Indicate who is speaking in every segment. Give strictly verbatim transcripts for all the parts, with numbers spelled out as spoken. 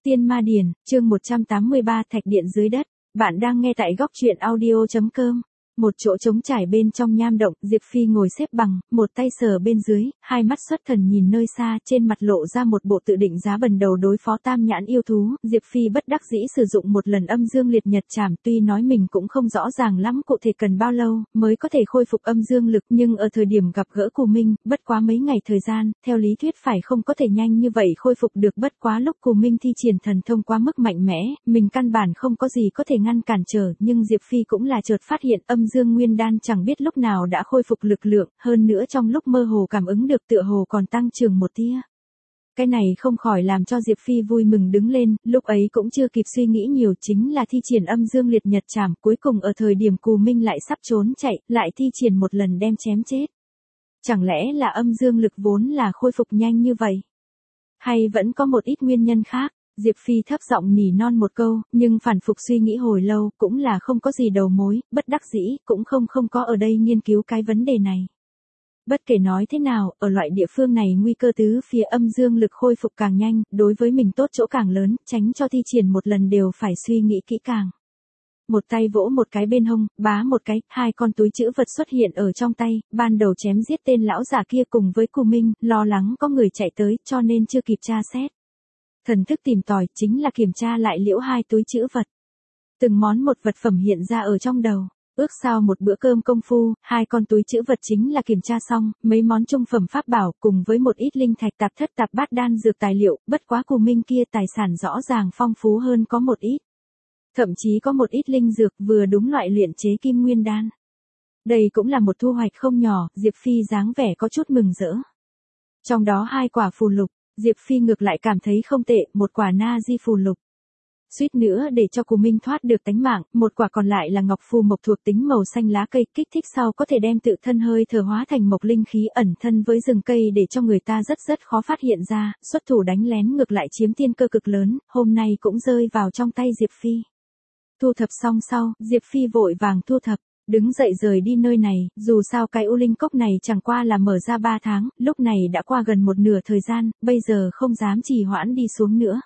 Speaker 1: Tiên Ma Điển, chương một trăm tám mươi ba Thạch Điện dưới đất. Bạn đang nghe tại góc truyện audio chấm com. Một chỗ trống trải bên trong nham động, Diệp Phi ngồi xếp bằng, một tay sờ bên dưới, hai mắt xuất thần nhìn nơi xa, trên mặt lộ ra một bộ tự định giá bần đầu đối phó tam nhãn yêu thú. Diệp Phi bất đắc dĩ sử dụng một lần âm dương liệt nhật trảm, tuy nói mình cũng không rõ ràng lắm cụ thể cần bao lâu mới có thể khôi phục âm dương lực, nhưng ở thời điểm gặp gỡ Cù Minh, bất quá mấy ngày thời gian, theo lý thuyết phải không có thể nhanh như vậy khôi phục được, bất quá lúc Cù Minh thi triển thần thông quá mức mạnh mẽ, mình căn bản không có gì có thể ngăn cản trở, nhưng Diệp Phi cũng là chợt phát hiện âm dương nguyên đan chẳng biết lúc nào đã khôi phục lực lượng, hơn nữa trong lúc mơ hồ cảm ứng được tựa hồ còn tăng trưởng một tia. Cái này không khỏi làm cho Diệp Phi vui mừng đứng lên, lúc ấy cũng chưa kịp suy nghĩ nhiều, chính là thi triển âm dương liệt nhật trảm, cuối cùng ở thời điểm Cù Minh lại sắp trốn chạy, lại thi triển một lần đem chém chết. Chẳng lẽ là âm dương lực vốn là khôi phục nhanh như vậy? Hay vẫn có một ít nguyên nhân khác? Diệp Phi thấp giọng nỉ non một câu, nhưng phản phục suy nghĩ hồi lâu, cũng là không có gì đầu mối, bất đắc dĩ, cũng không không có ở đây nghiên cứu cái vấn đề này. Bất kể nói thế nào, ở loại địa phương này nguy cơ tứ phía, âm dương lực khôi phục càng nhanh, đối với mình tốt chỗ càng lớn, tránh cho thi triển một lần đều phải suy nghĩ kỹ càng. Một tay vỗ một cái bên hông, bá một cái, hai con túi trữ vật xuất hiện ở trong tay, ban đầu chém giết tên lão già kia cùng với Cù Minh, lo lắng có người chạy tới, cho nên chưa kịp tra xét. Thần thức tìm tòi, chính là kiểm tra lại liễu hai túi trữ vật. Từng món một vật phẩm hiện ra ở trong đầu. Ước sau một bữa cơm công phu, hai con túi trữ vật chính là kiểm tra xong, mấy món trung phẩm pháp bảo cùng với một ít linh thạch tạp thất tạp bát đan dược tài liệu, bất quá Cù Minh kia tài sản rõ ràng phong phú hơn có một ít. Thậm chí có một ít linh dược vừa đúng loại luyện chế kim nguyên đan. Đây cũng là một thu hoạch không nhỏ, Diệp Phi dáng vẻ có chút mừng rỡ. Trong đó hai quả phù lục, Diệp Phi ngược lại cảm thấy không tệ, một quả na di phù lục. Suýt nữa để cho Cù Minh thoát được tánh mạng, một quả còn lại là ngọc phù mộc thuộc tính màu xanh lá cây, kích thích sau có thể đem tự thân hơi thở hóa thành mộc linh khí ẩn thân với rừng cây để cho người ta rất rất khó phát hiện ra, xuất thủ đánh lén ngược lại chiếm tiên cơ cực lớn, hôm nay cũng rơi vào trong tay Diệp Phi. Thu thập xong sau, Diệp Phi vội vàng thu thập. Đứng dậy rời đi nơi này, dù sao cái U Linh Cốc này chẳng qua là mở ra ba tháng, lúc này đã qua gần một nửa thời gian, bây giờ không dám trì hoãn đi xuống nữa.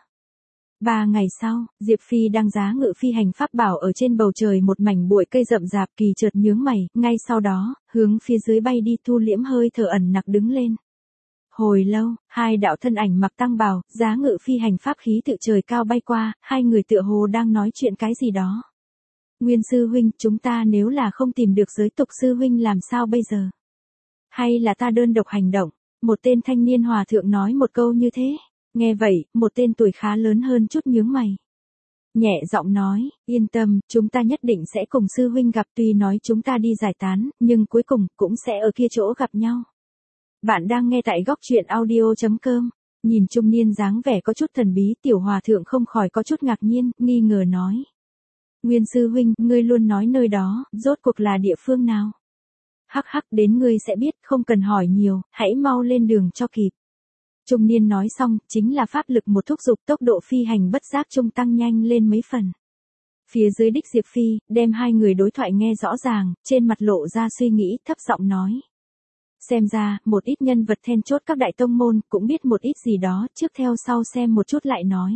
Speaker 1: Ba ngày sau, Diệp Phi đang giá ngự phi hành pháp bảo ở trên bầu trời một mảnh bụi cây rậm rạp, kỳ chợt nhướng mày, ngay sau đó, hướng phía dưới bay đi, thu liễm hơi thở ẩn nặc đứng lên. Hồi lâu, hai đạo thân ảnh mặc tăng bào, giá ngự phi hành pháp khí tự trời cao bay qua, hai người tựa hồ đang nói chuyện cái gì đó. Nguyên sư huynh, chúng ta nếu là không tìm được giới tục sư huynh làm sao bây giờ? Hay là ta đơn độc hành động? Một tên thanh niên hòa thượng nói một câu như thế. Nghe vậy, một tên tuổi khá lớn hơn chút nhướng mày. Nhẹ giọng nói, yên tâm, chúng ta nhất định sẽ cùng sư huynh gặp, tuy nói chúng ta đi giải tán, nhưng cuối cùng cũng sẽ ở kia chỗ gặp nhau. Bạn đang nghe tại góc truyện audio chấm com. Nhìn trung niên dáng vẻ có chút thần bí, tiểu hòa thượng không khỏi có chút ngạc nhiên, nghi ngờ nói. Nguyên sư huynh, ngươi luôn nói nơi đó, rốt cuộc là địa phương nào? Hắc hắc, đến ngươi sẽ biết, không cần hỏi nhiều, hãy mau lên đường cho kịp. Trung niên nói xong, chính là pháp lực một thúc giục, tốc độ phi hành bất giác trung tăng nhanh lên mấy phần. Phía dưới đích Diệp Phi, đem hai người đối thoại nghe rõ ràng, trên mặt lộ ra suy nghĩ, thấp giọng nói. Xem ra, một ít nhân vật then chốt các đại tông môn, cũng biết một ít gì đó, trước theo sau xem một chút lại nói.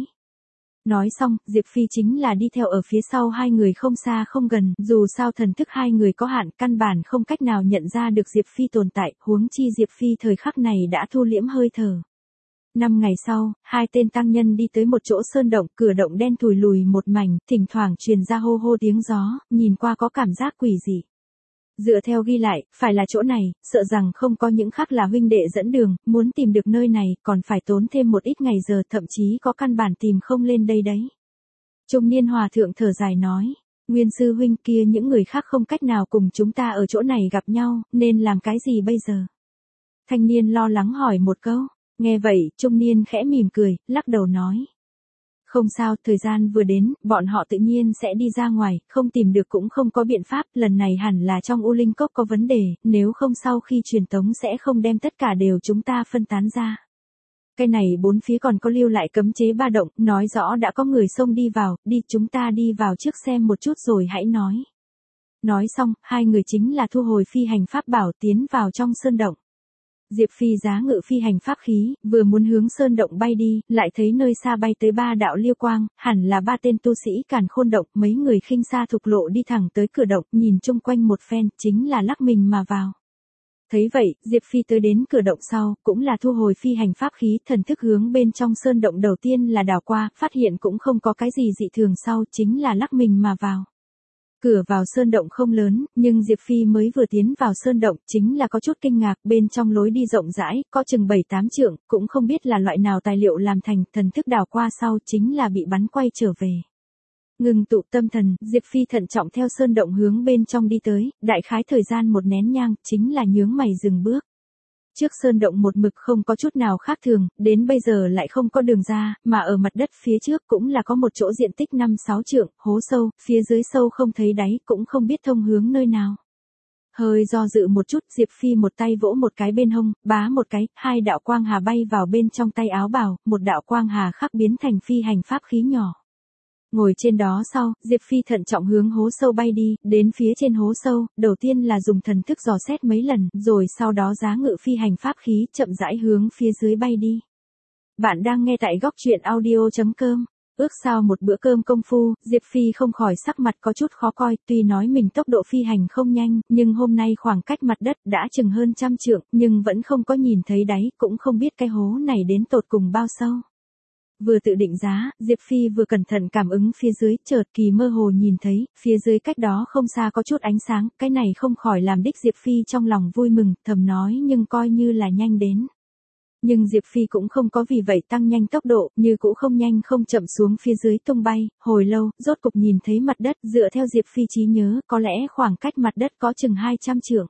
Speaker 1: Nói xong, Diệp Phi chính là đi theo ở phía sau hai người không xa không gần, dù sao thần thức hai người có hạn, căn bản không cách nào nhận ra được Diệp Phi tồn tại, huống chi Diệp Phi thời khắc này đã thu liễm hơi thở. Năm ngày sau, hai tên tăng nhân đi tới một chỗ sơn động, cửa động đen thùi lùi một mảnh, thỉnh thoảng truyền ra hô hô tiếng gió, nhìn qua có cảm giác quỷ dị. Dựa theo ghi lại, phải là chỗ này, sợ rằng không có những khác là huynh đệ dẫn đường, muốn tìm được nơi này, còn phải tốn thêm một ít ngày giờ, thậm chí có căn bản tìm không lên đây đấy. Trung niên hòa thượng thở dài nói, Nguyên sư huynh, kia những người khác không cách nào cùng chúng ta ở chỗ này gặp nhau, nên làm cái gì bây giờ? Thanh niên lo lắng hỏi một câu, nghe vậy, trung niên khẽ mỉm cười, lắc đầu nói. Không sao, thời gian vừa đến, bọn họ tự nhiên sẽ đi ra ngoài, không tìm được cũng không có biện pháp, lần này hẳn là trong U Linh Cốc có vấn đề, nếu không sau khi truyền tống sẽ không đem tất cả đều chúng ta phân tán ra. Cái này bốn phía còn có lưu lại cấm chế ba động, nói rõ đã có người xông đi vào, đi chúng ta đi vào trước xem một chút rồi hãy nói. Nói xong, hai người chính là thu hồi phi hành pháp bảo tiến vào trong sơn động. Diệp Phi giá ngự phi hành pháp khí, vừa muốn hướng sơn động bay đi, lại thấy nơi xa bay tới ba đạo liêu quang, hẳn là ba tên tu sĩ Càn Khôn động, mấy người khinh xa thục lộ đi thẳng tới cửa động, nhìn chung quanh một phen, chính là lắc mình mà vào. Thấy vậy, Diệp Phi tới đến cửa động sau, cũng là thu hồi phi hành pháp khí, thần thức hướng bên trong sơn động đầu tiên là đảo qua, phát hiện cũng không có cái gì dị thường sau, chính là lắc mình mà vào. Cửa vào sơn động không lớn, nhưng Diệp Phi mới vừa tiến vào sơn động, chính là có chút kinh ngạc, bên trong lối đi rộng rãi, có chừng bảy tám trượng, cũng không biết là loại nào tài liệu làm thành, thần thức đảo qua sau, chính là bị bắn quay trở về. Ngừng tụ tâm thần, Diệp Phi thận trọng theo sơn động hướng bên trong đi tới, đại khái thời gian một nén nhang, chính là nhướng mày dừng bước. Trước sơn động một mực không có chút nào khác thường, đến bây giờ lại không có đường ra, mà ở mặt đất phía trước cũng là có một chỗ diện tích năm sáu trượng, hố sâu, phía dưới sâu không thấy đáy, cũng không biết thông hướng nơi nào. Hơi do dự một chút, Diệp Phi một tay vỗ một cái bên hông, bá một cái, hai đạo quang hà bay vào bên trong tay áo bào, một đạo quang hà khắc biến thành phi hành pháp khí nhỏ. Ngồi trên đó sau, Diệp Phi thận trọng hướng hố sâu bay đi, đến phía trên hố sâu, đầu tiên là dùng thần thức dò xét mấy lần, rồi sau đó giá ngự phi hành pháp khí, chậm rãi hướng phía dưới bay đi. Bạn đang nghe tại góc truyện audio chấm com. Ước sau một bữa cơm công phu, Diệp Phi không khỏi sắc mặt có chút khó coi, tuy nói mình tốc độ phi hành không nhanh, nhưng hôm nay khoảng cách mặt đất đã chừng hơn trăm trượng, nhưng vẫn không có nhìn thấy đáy, cũng không biết cái hố này đến tột cùng bao sâu. Vừa tự định giá, Diệp Phi vừa cẩn thận cảm ứng phía dưới, chợt kỳ mơ hồ nhìn thấy, phía dưới cách đó không xa có chút ánh sáng, cái này không khỏi làm đích Diệp Phi trong lòng vui mừng, thầm nói nhưng coi như là nhanh đến. Nhưng Diệp Phi cũng không có vì vậy tăng nhanh tốc độ, như cũ không nhanh không chậm xuống phía dưới tung bay, hồi lâu, rốt cục nhìn thấy mặt đất, dựa theo Diệp Phi trí nhớ, có lẽ khoảng cách mặt đất có chừng hai trăm trượng.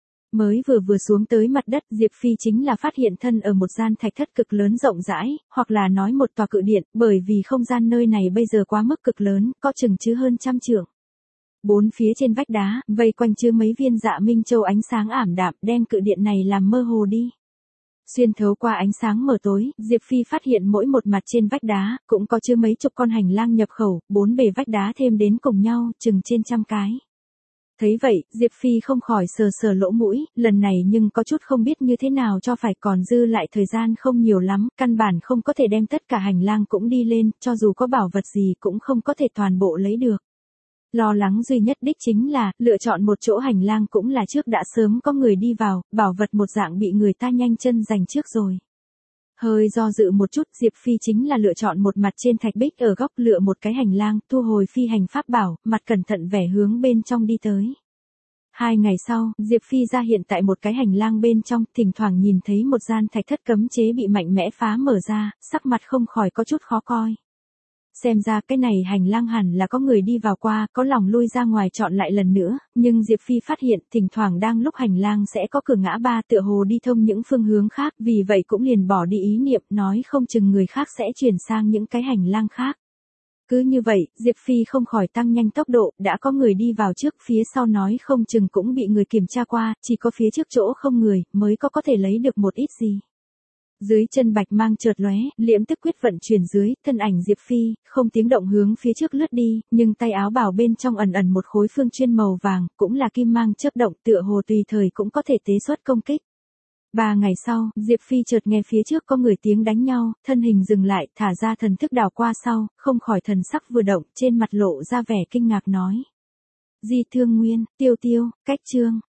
Speaker 1: Mới vừa vừa xuống tới mặt đất, Diệp Phi chính là phát hiện thân ở một gian thạch thất cực lớn rộng rãi, hoặc là nói một tòa cự điện, bởi vì không gian nơi này bây giờ quá mức cực lớn, có chừng chứ hơn trăm trượng. Bốn phía trên vách đá, vây quanh chứa mấy viên dạ minh châu ánh sáng ảm đạm, đem cự điện này làm mơ hồ đi. Xuyên thấu qua ánh sáng mờ tối, Diệp Phi phát hiện mỗi một mặt trên vách đá, cũng có chứa mấy chục con hành lang nhập khẩu, bốn bề vách đá thêm đến cùng nhau, chừng trên trăm cái. Thấy vậy, Diệp Phi không khỏi sờ sờ lỗ mũi, lần này nhưng có chút không biết như thế nào cho phải, còn dư lại thời gian không nhiều lắm, căn bản không có thể đem tất cả hành lang cũng đi lên, cho dù có bảo vật gì cũng không có thể toàn bộ lấy được. Lo lắng duy nhất đích chính là, lựa chọn một chỗ hành lang cũng là trước đã sớm có người đi vào, bảo vật một dạng bị người ta nhanh chân giành trước rồi. Hơi do dự một chút, Diệp Phi chính là lựa chọn một mặt trên thạch bích ở góc, lựa một cái hành lang, thu hồi phi hành pháp bảo, mặt cẩn thận vẻ hướng bên trong đi tới. Hai ngày sau, Diệp Phi ra hiện tại một cái hành lang bên trong, thỉnh thoảng nhìn thấy một gian thạch thất cấm chế bị mạnh mẽ phá mở ra, sắc mặt không khỏi có chút khó coi. Xem ra cái này hành lang hẳn là có người đi vào qua, có lòng lui ra ngoài chọn lại lần nữa, nhưng Diệp Phi phát hiện thỉnh thoảng đang lúc hành lang sẽ có cửa ngã ba tựa hồ đi thông những phương hướng khác, vì vậy cũng liền bỏ đi ý niệm, nói không chừng người khác sẽ chuyển sang những cái hành lang khác. Cứ như vậy, Diệp Phi không khỏi tăng nhanh tốc độ, đã có người đi vào trước, phía sau nói không chừng cũng bị người kiểm tra qua, chỉ có phía trước chỗ không người, mới có có thể lấy được một ít gì. Dưới chân bạch mang chợt lóe, liễm tức quyết vận chuyển dưới, thân ảnh Diệp Phi, không tiếng động hướng phía trước lướt đi, nhưng tay áo bào bên trong ẩn ẩn một khối phương chuyên màu vàng, cũng là kim mang chớp động, tựa hồ tùy thời cũng có thể tế xuất công kích. Ba ngày sau, Diệp Phi chợt nghe phía trước có người tiếng đánh nhau, thân hình dừng lại, thả ra thần thức đảo qua sau, không khỏi thần sắc vừa động, trên mặt lộ ra vẻ kinh ngạc nói. Di Thương Nguyên, Tiêu Tiêu, Cách Trương.